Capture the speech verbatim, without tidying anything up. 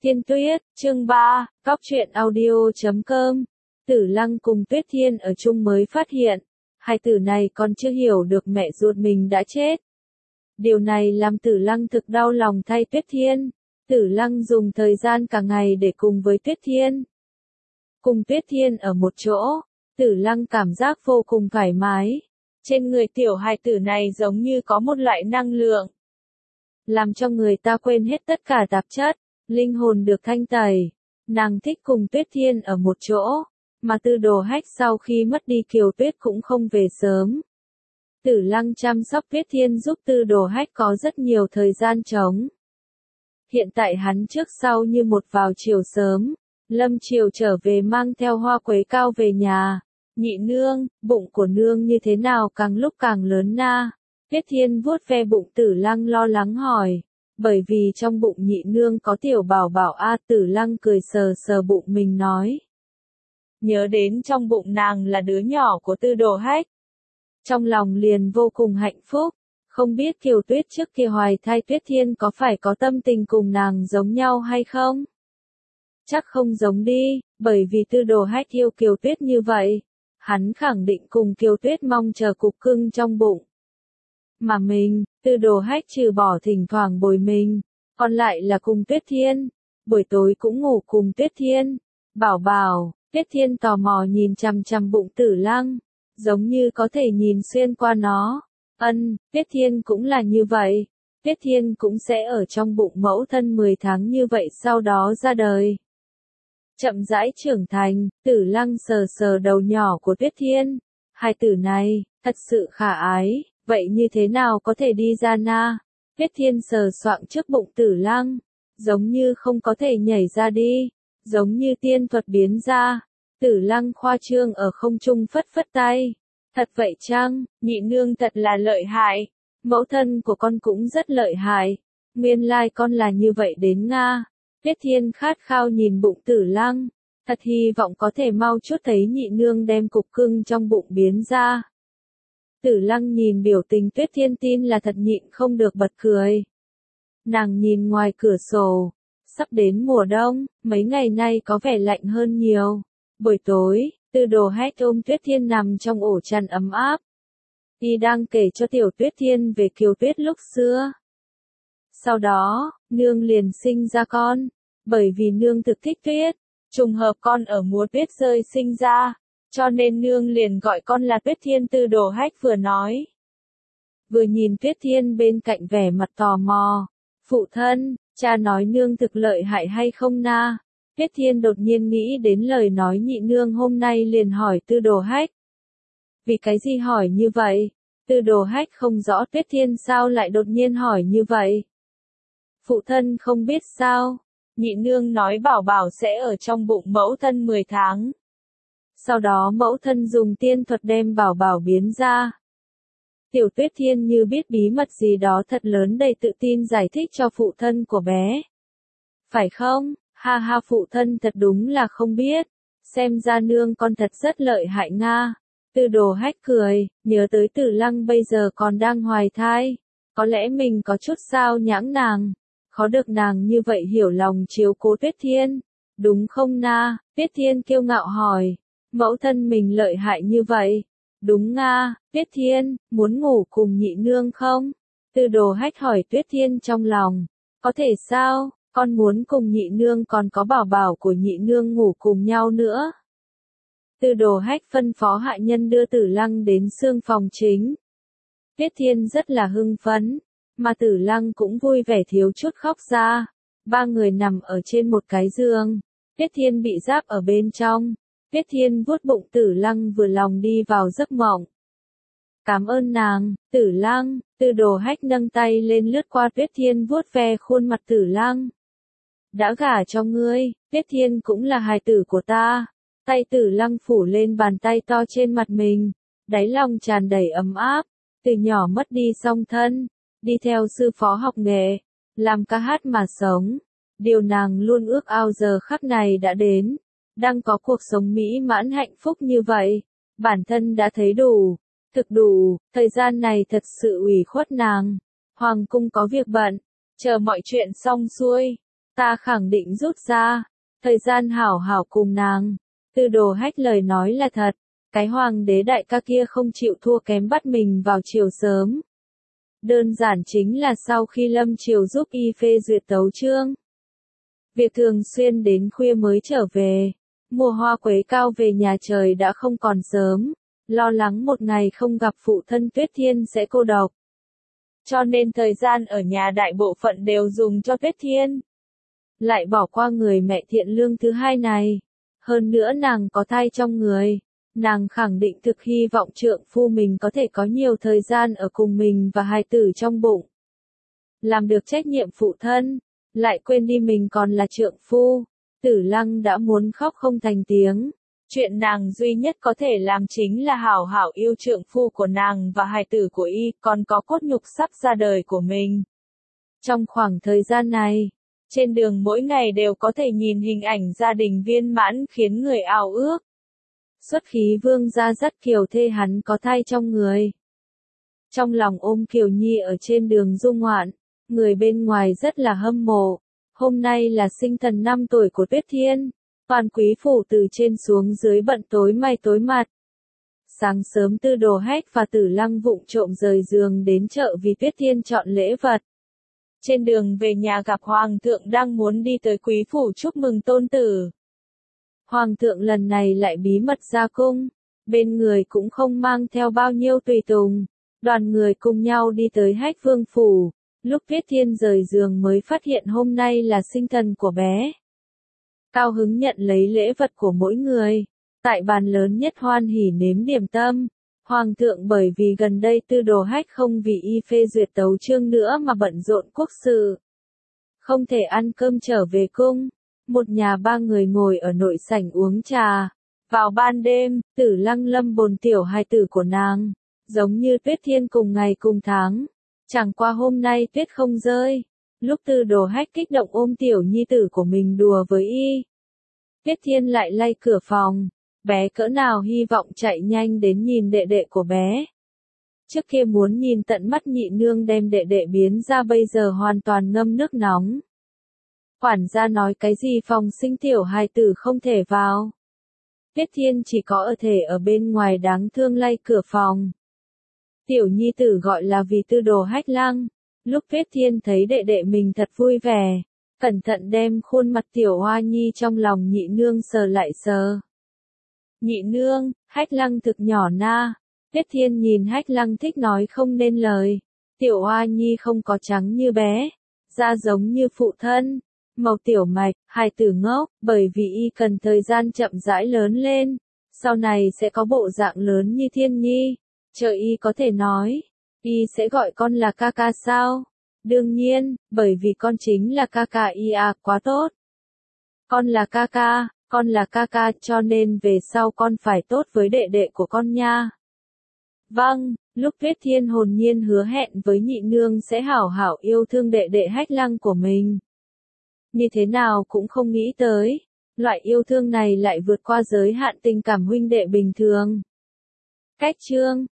Thiên Tuyết, chương ba, Cóc truyện audio chấm com. Tử Lăng cùng Tuyết Thiên ở chung mới phát hiện, hai tử này còn chưa hiểu được mẹ ruột mình đã chết. Điều này làm Tử Lăng thực đau lòng thay Tuyết Thiên. Tử Lăng dùng thời gian cả ngày để cùng với Tuyết Thiên. Cùng Tuyết Thiên ở một chỗ, Tử Lăng cảm giác vô cùng thoải mái. Trên người tiểu hài tử này giống như có một loại năng lượng, làm cho người ta quên hết tất cả tạp chất, linh hồn được thanh tẩy. Nàng thích cùng Tuyết Thiên ở một chỗ, mà Tư Đồ Hách sau khi mất đi Kiều Tuyết cũng không về sớm. Tử Lăng chăm sóc Tuyết Thiên giúp Tư Đồ Hách có rất nhiều thời gian trống. Hiện tại hắn trước sau như một vào chiều sớm, lâm chiều trở về mang theo hoa quế cao về nhà. Nhị nương, bụng của nương như thế nào càng lúc càng lớn na? Tuyết Thiên vuốt ve bụng Tử Lăng lo lắng hỏi. Bởi vì trong bụng nhị nương có tiểu bảo bảo a. Tử Lăng cười sờ sờ bụng mình nói. Nhớ đến trong bụng nàng là đứa nhỏ của Tư Đồ Hách, trong lòng liền vô cùng hạnh phúc. Không biết Kiều Tuyết trước kia hoài thai Tuyết Thiên có phải có tâm tình cùng nàng giống nhau hay không? Chắc không giống đi, bởi vì Tư Đồ Hách yêu Kiều Tuyết như vậy, hắn khẳng định cùng Kiều Tuyết mong chờ cục cưng trong bụng. Mà mình, Tư Đồ Hách trừ bỏ thỉnh thoảng bồi mình, còn lại là cùng Tuyết Thiên, buổi tối cũng ngủ cùng Tuyết Thiên. Bảo bảo, Tuyết Thiên tò mò nhìn chằm chằm bụng Tử Lăng, giống như có thể nhìn xuyên qua nó. Ân, Tuyết Thiên cũng là như vậy, Tuyết Thiên cũng sẽ ở trong bụng mẫu thân mười tháng như vậy sau đó ra đời. Chậm rãi trưởng thành, Tử Lăng sờ sờ đầu nhỏ của Tuyết Thiên. Hai tử này, thật sự khả ái, vậy như thế nào có thể đi ra na? Tuyết Thiên sờ soạng trước bụng Tử Lăng, giống như không có thể nhảy ra đi, giống như tiên thuật biến ra. Tử Lăng khoa trương ở không trung phất phất tay. Thật vậy chăng, nhị nương thật là lợi hại, mẫu thân của con cũng rất lợi hại, nguyên lai con là như vậy đến Nga. Tuyết Thiên khát khao nhìn bụng Tử Lăng, thật hy vọng có thể mau chút thấy nhị nương đem cục cưng trong bụng biến ra. Tử Lăng nhìn biểu tình Tuyết Thiên tin là thật nhịn không được bật cười. Nàng nhìn ngoài cửa sổ, sắp đến mùa đông, mấy ngày nay có vẻ lạnh hơn nhiều. Buổi tối, Tư Đồ Hách ôm Tuyết Thiên nằm trong ổ chăn ấm áp. Y đang kể cho tiểu Tuyết Thiên về Kiều Tuyết lúc xưa. Sau đó, nương liền sinh ra con, bởi vì nương thực thích tuyết, trùng hợp con ở mùa tuyết rơi sinh ra, cho nên nương liền gọi con là Tuyết Thiên. Tư Đồ Hách vừa nói, vừa nhìn Tuyết Thiên bên cạnh vẻ mặt tò mò. Phụ thân, cha nói nương thực lợi hại hay không na? Tuyết Thiên đột nhiên nghĩ đến lời nói nhị nương hôm nay liền hỏi Tư Đồ Hách. Vì cái gì hỏi như vậy? Tư Đồ Hách không rõ Tuyết Thiên sao lại đột nhiên hỏi như vậy. Phụ thân không biết sao? Nhị nương nói bảo bảo sẽ ở trong bụng mẫu thân mười tháng. Sau đó mẫu thân dùng tiên thuật đem bảo bảo biến ra. Tiểu Tuyết Thiên như biết bí mật gì đó thật lớn đầy tự tin giải thích cho phụ thân của bé. Phải không? Ha ha, phụ thân thật đúng là không biết. Xem ra nương con thật rất lợi hại Nga. Tư Đồ Hách cười, nhớ tới Tử Lăng bây giờ còn đang hoài thai. Có lẽ mình có chút sao nhãng nàng. Khó được nàng như vậy hiểu lòng chiếu cố Tuyết Thiên. Đúng không na? Tuyết Thiên kiêu ngạo hỏi. Mẫu thân mình lợi hại như vậy. Đúng Nga. Tuyết Thiên, muốn ngủ cùng nhị nương không? Tư Đồ Hách hỏi Tuyết Thiên trong lòng. Có thể sao? Con muốn cùng nhị nương còn có bảo bảo của nhị nương ngủ cùng nhau nữa. Tư Đồ Hách phân phó hạ nhân đưa Tử Lăng đến xương phòng chính. Tuyết Thiên rất là hưng phấn, mà Tử Lăng cũng vui vẻ thiếu chút khóc ra. Ba người nằm ở trên một cái giường, Tuyết Thiên bị giáp ở bên trong. Tuyết Thiên vuốt bụng Tử Lăng vừa lòng đi vào giấc mộng. Cảm ơn nàng, Tử Lăng. Tư Đồ Hách nâng tay lên lướt qua Tuyết Thiên vuốt ve khuôn mặt Tử Lăng. Đã gả cho ngươi, Tuyết Thiên cũng là hài tử của ta. Tay Tử Lăng phủ lên bàn tay to trên mặt mình, đáy lòng tràn đầy ấm áp. Từ nhỏ mất đi song thân, đi theo sư phó học nghệ, làm ca hát mà sống. Điều nàng luôn ước ao giờ khắc này đã đến, đang có cuộc sống mỹ mãn hạnh phúc như vậy. Bản thân đã thấy đủ, thực đủ, thời gian này thật sự ủy khuất nàng. Hoàng cung có việc bận, chờ mọi chuyện xong xuôi, ta khẳng định rút ra, thời gian hảo hảo cùng nàng. Tư Đồ Hách lời nói là thật, cái hoàng đế đại ca kia không chịu thua kém bắt mình vào triều sớm. Đơn giản chính là sau khi lâm triều giúp y phê duyệt tấu chương. Việc thường xuyên đến khuya mới trở về, mùa hoa quế cao về nhà trời đã không còn sớm, lo lắng một ngày không gặp phụ thân Tuyết Thiên sẽ cô độc. Cho nên thời gian ở nhà đại bộ phận đều dùng cho Tuyết Thiên. Lại bỏ qua người mẹ thiện lương thứ hai này. Hơn nữa nàng có thai trong người. Nàng khẳng định thực hy vọng trượng phu mình có thể có nhiều thời gian ở cùng mình và hài tử trong bụng. Làm được trách nhiệm phụ thân, lại quên đi mình còn là trượng phu. Tử Lăng đã muốn khóc không thành tiếng. Chuyện nàng duy nhất có thể làm chính là hảo hảo yêu trượng phu của nàng và hài tử của y, còn có cốt nhục sắp ra đời của mình. Trong khoảng thời gian này, trên đường mỗi ngày đều có thể nhìn hình ảnh gia đình viên mãn khiến người ao ước. Xuất khí vương gia dắt Kiều thê hắn có thai trong người. Trong lòng ôm Kiều Nhi ở trên đường du ngoạn, người bên ngoài rất là hâm mộ. Hôm nay là sinh thần năm tuổi của Tuyết Thiên. Toàn quý phủ từ trên xuống dưới bận tối may tối mặt. Sáng sớm Tư Đồ Hách và Tử Lăng vụng trộm rời giường đến chợ vì Tuyết Thiên chọn lễ vật. Trên đường về nhà gặp Hoàng thượng đang muốn đi tới quý phủ chúc mừng tôn tử. Hoàng thượng lần này lại bí mật ra cung, bên người cũng không mang theo bao nhiêu tùy tùng. Đoàn người cùng nhau đi tới Hách Vương phủ, lúc Tuyết Thiên rời giường mới phát hiện hôm nay là sinh thần của bé. Cao hứng nhận lấy lễ vật của mỗi người. Tại bàn lớn nhất hoan hỉ nếm điểm tâm. Hoàng thượng bởi vì gần đây Tư Đồ Hách không vì y phê duyệt tấu chương nữa mà bận rộn quốc sự. Không thể ăn cơm trở về cung. Một nhà ba người ngồi ở nội sảnh uống trà. Vào ban đêm, Tử Lăng lâm bồn tiểu hài tử của nàng. Giống như Tuyết Thiên cùng ngày cùng tháng. Chẳng qua hôm nay tuyết không rơi. Lúc Tư Đồ Hách kích động ôm tiểu nhi tử của mình đùa với y. Tuyết Thiên lại lay cửa phòng. Bé cỡ nào hy vọng chạy nhanh đến nhìn đệ đệ của bé. Trước kia muốn nhìn tận mắt nhị nương đem đệ đệ biến ra bây giờ hoàn toàn ngâm nước nóng. Quản gia nói cái gì phòng sinh tiểu hài tử không thể vào. Tuyết Thiên chỉ có ở thể ở bên ngoài đáng thương lay cửa phòng. Tiểu nhi tử gọi là vì Tư Đồ Hách Lăng. Lúc Tuyết Thiên thấy đệ đệ mình thật vui vẻ, cẩn thận đem khuôn mặt tiểu hoa nhi trong lòng nhị nương sờ lại sờ. Nhị nương, Hách Lăng thực nhỏ na. Tuyết Thiên nhìn Hách Lăng thích nói không nên lời. Tiểu hoa nhi không có trắng như bé, da giống như phụ thân, màu tiểu mạch, hài tử ngốc, bởi vì y cần thời gian chậm rãi lớn lên, sau này sẽ có bộ dạng lớn như Thiên Nhi. Chờ y có thể nói, y sẽ gọi con là ca ca sao? Đương nhiên, bởi vì con chính là ca ca y à, quá tốt. Con là ca ca, con là ca ca cho nên về sau con phải tốt với đệ đệ của con nha. Vâng, lúc Tuyết Thiên hồn nhiên hứa hẹn với nhị nương sẽ hảo hảo yêu thương đệ đệ Hách Lăng của mình. Như thế nào cũng không nghĩ tới, loại yêu thương này lại vượt qua giới hạn tình cảm huynh đệ bình thường. Cách chương